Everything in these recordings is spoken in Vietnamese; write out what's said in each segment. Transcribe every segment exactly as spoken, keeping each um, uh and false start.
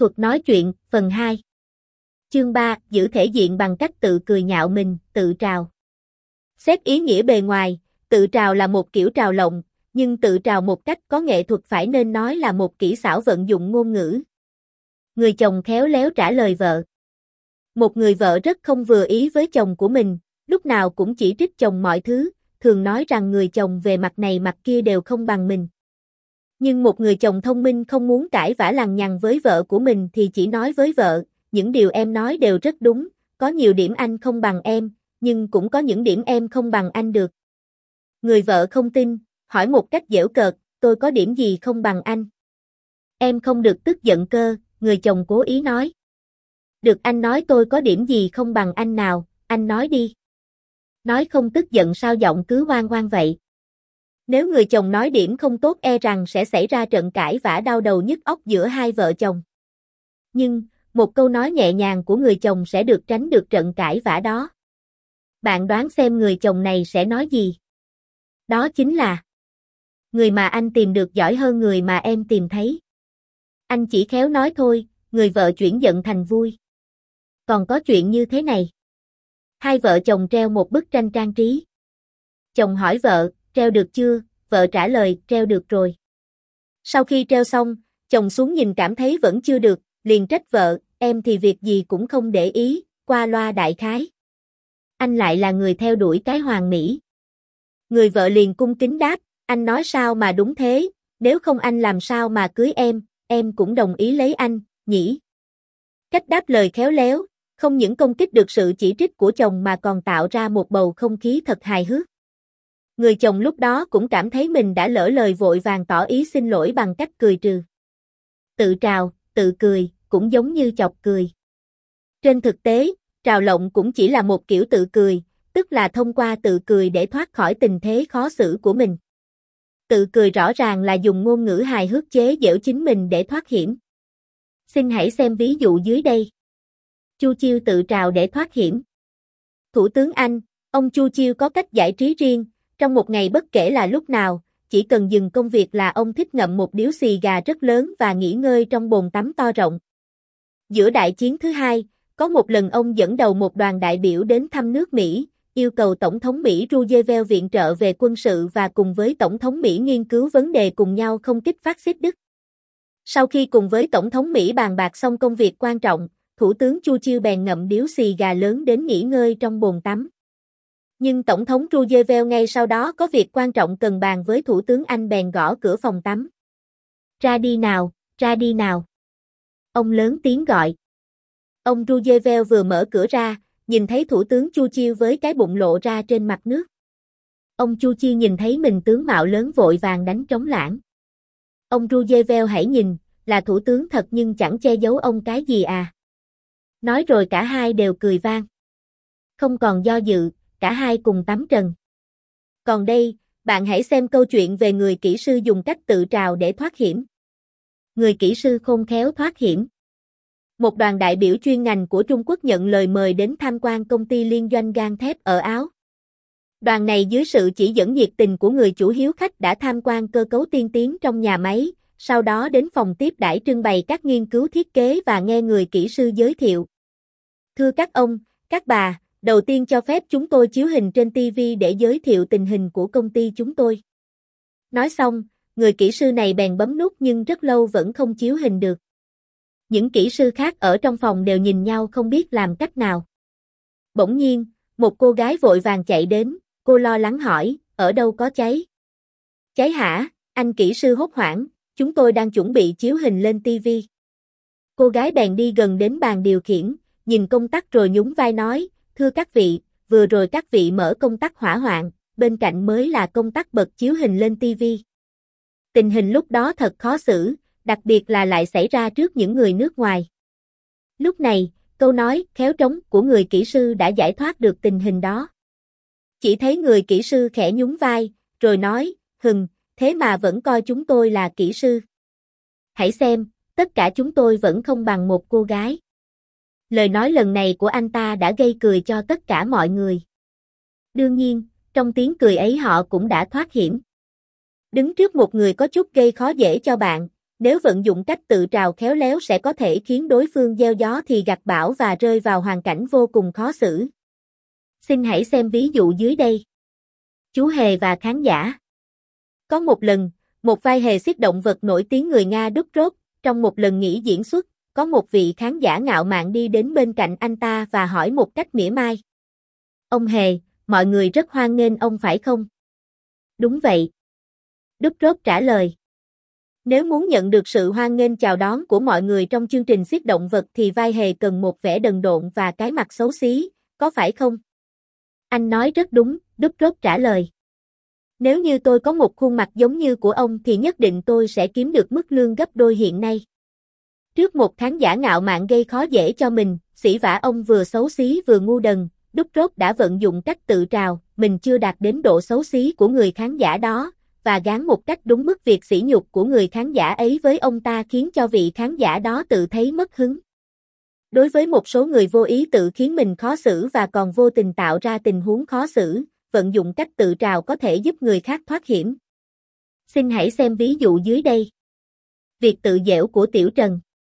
Thuật nói chuyện, phần hai. Chương ba, giữ thể diện bằng cách tự cười nhạo mình, tự trào. Xét ý nghĩa bề ngoài, tự trào là một kiểu trào lộng, nhưng tự trào một cách có nghệ thuật phải nên nói là một kỹ xảo vận dụng ngôn ngữ. Người chồng khéo léo trả lời vợ. Một người vợ rất không vừa ý với chồng của mình, lúc nào cũng chỉ trích chồng mọi thứ, thường nói rằng người chồng về mặt này mặt kia đều không bằng mình. Nhưng một người chồng thông minh không muốn cãi vã lằng nhằng với vợ của mình thì chỉ nói với vợ, những điều em nói đều rất đúng, có nhiều điểm anh không bằng em, nhưng cũng có những điểm em không bằng anh được. Người vợ không tin, hỏi một cách giễu cợt, tôi có điểm gì không bằng anh? Em không được tức giận cơ, người chồng cố ý nói. Được, anh nói tôi có điểm gì không bằng anh nào, anh nói đi. Nói không tức giận sao giọng cứ oang oang vậy? Nếu người chồng nói điểm không tốt e rằng sẽ xảy ra trận cãi vã đau đầu nhức óc giữa hai vợ chồng. Nhưng, một câu nói nhẹ nhàng của người chồng sẽ được tránh được trận cãi vã đó. Bạn đoán xem người chồng này sẽ nói gì? Đó chính là: người mà anh tìm được giỏi hơn người mà em tìm thấy. Anh chỉ khéo nói thôi, người vợ chuyển giận thành vui. Còn có chuyện như thế này. Hai vợ chồng treo một bức tranh trang trí. Chồng hỏi vợ, treo được chưa? Vợ trả lời, treo được rồi. Sau khi treo xong, chồng xuống nhìn cảm thấy vẫn chưa được, liền trách vợ, em thì việc gì cũng không để ý, qua loa đại khái. Anh lại là người theo đuổi cái hoàn mỹ. Người vợ liền cung kính đáp, anh nói sao mà đúng thế, nếu không anh làm sao mà cưới em, em cũng đồng ý lấy anh, nhỉ? Cách đáp lời khéo léo, không những công kích được sự chỉ trích của chồng mà còn tạo ra một bầu không khí thật hài hước. Người chồng lúc đó cũng cảm thấy mình đã lỡ lời vội vàng tỏ ý xin lỗi bằng cách cười trừ. Tự trào, tự cười, cũng giống như chọc cười. Trên thực tế, trào lộng cũng chỉ là một kiểu tự cười, tức là thông qua tự cười để thoát khỏi tình thế khó xử của mình. Tự cười rõ ràng là dùng ngôn ngữ hài hước chế giễu chính mình để thoát hiểm. Xin hãy xem ví dụ dưới đây. Chu Chiêu tự trào để thoát hiểm. Thủ tướng Anh, ông Chu Chiêu có cách giải trí riêng, trong một ngày bất kể là lúc nào, chỉ cần dừng công việc là ông thích ngậm một điếu xì gà rất lớn và nghỉ ngơi trong bồn tắm to rộng. Giữa đại chiến thứ hai, có một lần ông dẫn đầu một đoàn đại biểu đến thăm nước Mỹ, yêu cầu Tổng thống Mỹ Roosevelt viện trợ về quân sự và cùng với Tổng thống Mỹ nghiên cứu vấn đề cùng nhau không kích phát xít Đức. Sau khi cùng với Tổng thống Mỹ bàn bạc xong công việc quan trọng, Thủ tướng Chu Chiêu bèn ngậm điếu xì gà lớn đến nghỉ ngơi trong bồn tắm. Nhưng Tổng thống Roosevelt ngay sau đó có việc quan trọng cần bàn với Thủ tướng Anh bèn gõ cửa phòng tắm. Ra đi nào, ra đi nào. Ông lớn tiếng gọi. Ông Roosevelt vừa mở cửa ra, nhìn thấy Thủ tướng Chu Chiêu với cái bụng lộ ra trên mặt nước. Ông Chu Chiêu nhìn thấy mình tướng mạo lớn vội vàng đánh trống lảng. Ông Roosevelt hãy nhìn, là thủ tướng thật nhưng chẳng che giấu ông cái gì à. Nói rồi cả hai đều cười vang. Không còn do dự, cả hai cùng tắm trần. Còn đây, bạn hãy xem câu chuyện về người kỹ sư dùng cách tự trào để thoát hiểm. Người kỹ sư khôn khéo thoát hiểm. Một đoàn đại biểu chuyên ngành của Trung Quốc nhận lời mời đến tham quan công ty liên doanh gang thép ở Áo. Đoàn này dưới sự chỉ dẫn nhiệt tình của người chủ hiếu khách đã tham quan cơ cấu tiên tiến trong nhà máy, sau đó đến phòng tiếp đãi trưng bày các nghiên cứu thiết kế và nghe người kỹ sư giới thiệu. Thưa các ông, các bà, đầu tiên cho phép chúng tôi chiếu hình trên ti vi để giới thiệu tình hình của công ty chúng tôi. Nói xong, người kỹ sư này bèn bấm nút nhưng rất lâu vẫn không chiếu hình được. Những kỹ sư khác ở trong phòng đều nhìn nhau không biết làm cách nào. Bỗng nhiên, một cô gái vội vàng chạy đến, cô lo lắng hỏi, ở đâu có cháy? Cháy hả? Anh kỹ sư hốt hoảng, chúng tôi đang chuẩn bị chiếu hình lên ti vi. Cô gái bèn đi gần đến bàn điều khiển, nhìn công tắc rồi nhún vai nói, thưa các vị, vừa rồi các vị mở công tắc hỏa hoạn, bên cạnh mới là công tắc bật chiếu hình lên ti vi. Tình hình lúc đó thật khó xử, đặc biệt là lại xảy ra trước những người nước ngoài. Lúc này, câu nói khéo trống của người kỹ sư đã giải thoát được tình hình đó. Chỉ thấy người kỹ sư khẽ nhún vai, rồi nói, hừm, thế mà vẫn coi chúng tôi là kỹ sư. Hãy xem, tất cả chúng tôi vẫn không bằng một cô gái. Lời nói lần này của anh ta đã gây cười cho tất cả mọi người. Đương nhiên, trong tiếng cười ấy họ cũng đã thoát hiểm. Đứng trước một người có chút gây khó dễ cho bạn, Nếu vận dụng cách tự trào khéo léo sẽ có thể khiến đối phương gieo gió thì gặt bão và rơi vào hoàn cảnh vô cùng khó xử. Xin hãy xem ví dụ dưới đây. Chú hề và khán giả. Có một lần, một vai hề siết động vật nổi tiếng người Nga Duprov, trong một lần nghỉ diễn xuất, có một vị khán giả ngạo mạn đi đến bên cạnh anh ta và hỏi một cách mỉa mai. Ông hề, mọi người rất hoan nghênh ông phải không? Đúng vậy. Duprov trả lời. Nếu muốn nhận được sự hoan nghênh chào đón của mọi người trong chương trình siết động vật thì vai hề cần một vẻ đần độn và cái mặt xấu xí, có phải không? Anh nói rất đúng, Duprov trả lời. Nếu như tôi có một khuôn mặt giống như của ông thì nhất định tôi sẽ kiếm được mức lương gấp đôi hiện nay. Trước một khán giả ngạo mạn gây khó dễ cho mình, sỉ vả ông vừa xấu xí vừa ngu đần, Duprov đã vận dụng cách tự trào, mình chưa đạt đến độ xấu xí của người khán giả đó, và gán một cách đúng mức việc sỉ nhục của người khán giả ấy với ông ta khiến cho vị khán giả đó tự thấy mất hứng. Đối với một số người vô ý tự khiến mình khó xử và còn vô tình tạo ra tình huống khó xử, vận dụng cách tự trào có thể giúp người khác thoát hiểm. Xin hãy xem ví dụ dưới đây. Việc tự giễu của Tiểu Trần.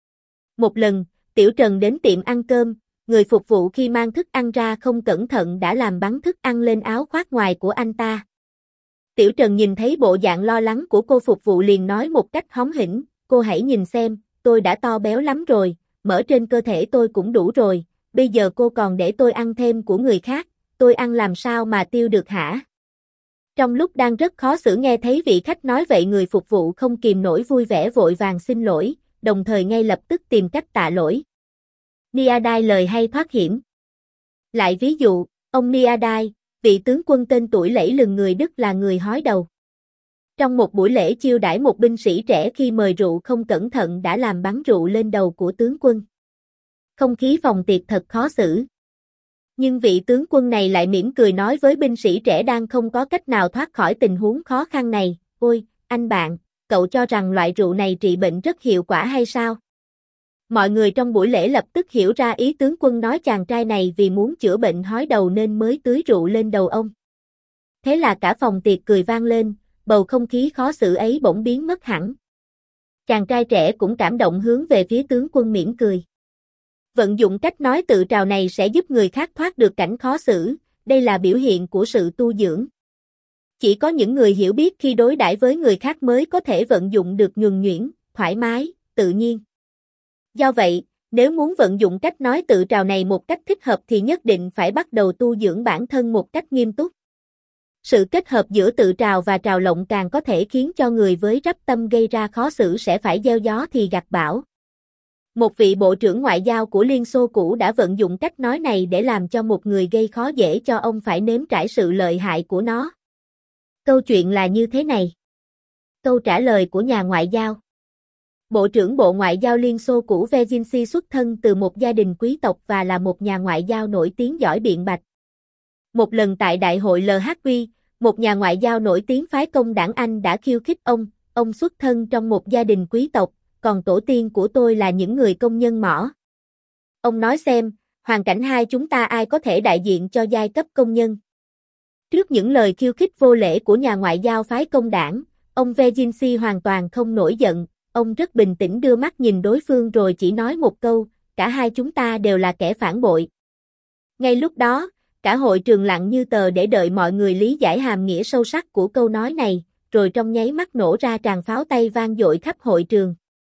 Một lần, Tiểu Trần đến tiệm ăn cơm, người phục vụ khi mang thức ăn ra không cẩn thận đã làm bắn thức ăn lên áo khoác ngoài của anh ta. Tiểu Trần nhìn thấy bộ dạng lo lắng của cô phục vụ liền nói một cách hóm hỉnh, cô hãy nhìn xem, tôi đã to béo lắm rồi, mỡ trên cơ thể tôi cũng đủ rồi, bây giờ cô còn để tôi ăn thêm của người khác, tôi ăn làm sao mà tiêu được hả? Trong lúc đang rất khó xử nghe thấy vị khách nói vậy người phục vụ không kìm nổi vui vẻ vội vàng xin lỗi, đồng thời ngay lập tức tìm cách tạ lỗi. Niadai lời hay thoát hiểm. Lại ví dụ, ông Niadai, vị tướng quân tên tuổi lẫy lừng người Đức là người hói đầu. Trong một buổi lễ chiêu đãi một binh sĩ trẻ khi mời rượu không cẩn thận đã làm bắn rượu lên đầu của tướng quân. Không khí phòng tiệc thật khó xử. Nhưng vị tướng quân này lại mỉm cười nói với binh sĩ trẻ đang không có cách nào thoát khỏi tình huống khó khăn này, ôi, anh bạn, cậu cho rằng loại rượu này trị bệnh rất hiệu quả hay sao? Mọi người trong buổi lễ lập tức hiểu ra ý tướng quân nói chàng trai này vì muốn chữa bệnh hói đầu nên mới tưới rượu lên đầu ông. Thế là cả phòng tiệc cười vang lên, bầu không khí khó xử ấy bỗng biến mất hẳn. Chàng trai trẻ cũng cảm động hướng về phía tướng quân mỉm cười. Vận dụng cách nói tự trào này sẽ giúp người khác thoát được cảnh khó xử, đây là biểu hiện của sự tu dưỡng. Chỉ có những người hiểu biết khi đối đãi với người khác mới có thể vận dụng được nhuần nhuyễn, thoải mái, tự nhiên. Do vậy, nếu muốn vận dụng cách nói tự trào này một cách thích hợp thì nhất định phải bắt đầu tu dưỡng bản thân một cách nghiêm túc. Sự kết hợp giữa tự trào và trào lộng càng có thể khiến cho người với rắp tâm gây ra khó xử sẽ phải gieo gió thì gặt bão. Một vị bộ trưởng ngoại giao của Liên Xô cũ đã vận dụng cách nói này để làm cho một người gây khó dễ cho ông phải nếm trải sự lợi hại của nó. Câu chuyện là như thế này. Câu trả lời của nhà ngoại giao. Bộ trưởng Bộ Ngoại giao Liên Xô cũ Vejinsky xuất thân từ một gia đình quý tộc và là một nhà ngoại giao nổi tiếng giỏi biện bạch. Một lần tại Đại hội lờ hát quy, một nhà ngoại giao nổi tiếng phái công đảng Anh đã khiêu khích ông, ông xuất thân trong một gia đình quý tộc, còn tổ tiên của tôi là những người công nhân mỏ. Ông nói xem, hoàn cảnh hai chúng ta ai có thể đại diện cho giai cấp công nhân. Trước những lời khiêu khích vô lễ của nhà ngoại giao phái công đảng, ông Vejinsky hoàn toàn không nổi giận, ông rất bình tĩnh đưa mắt nhìn đối phương rồi chỉ nói một câu, cả hai chúng ta đều là kẻ phản bội. Ngay lúc đó, cả hội trường lặng như tờ để đợi mọi người lý giải hàm nghĩa sâu sắc của câu nói này, rồi trong nháy mắt nổ ra tràng pháo tay vang dội khắp hội trường.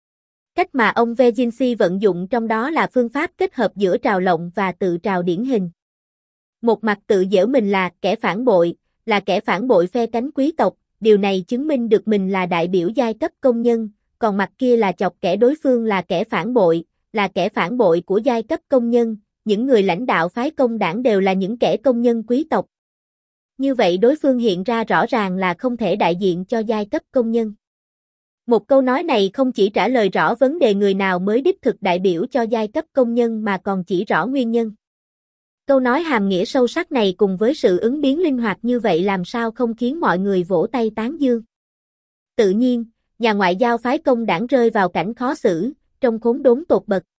Cách mà ông Vejinsky vận dụng trong đó là phương pháp kết hợp giữa trào lộng và tự trào điển hình. Một mặt tự giễu mình là kẻ phản bội, là kẻ phản bội phe cánh quý tộc, điều này chứng minh được mình là đại biểu giai cấp công nhân, còn mặt kia là chọc kẻ đối phương là kẻ phản bội, là kẻ phản bội của giai cấp công nhân, những người lãnh đạo phái công đảng đều là những kẻ công nhân quý tộc. Như vậy đối phương hiện ra rõ ràng là không thể đại diện cho giai cấp công nhân. Một câu nói này không chỉ trả lời rõ vấn đề người nào mới đích thực đại biểu cho giai cấp công nhân mà còn chỉ rõ nguyên nhân. Câu nói hàm nghĩa sâu sắc này cùng với sự ứng biến linh hoạt như vậy làm sao không khiến mọi người vỗ tay tán dương. Tự nhiên, nhà ngoại giao phái công đảng rơi vào cảnh khó xử, trong khốn đốn tột bậc.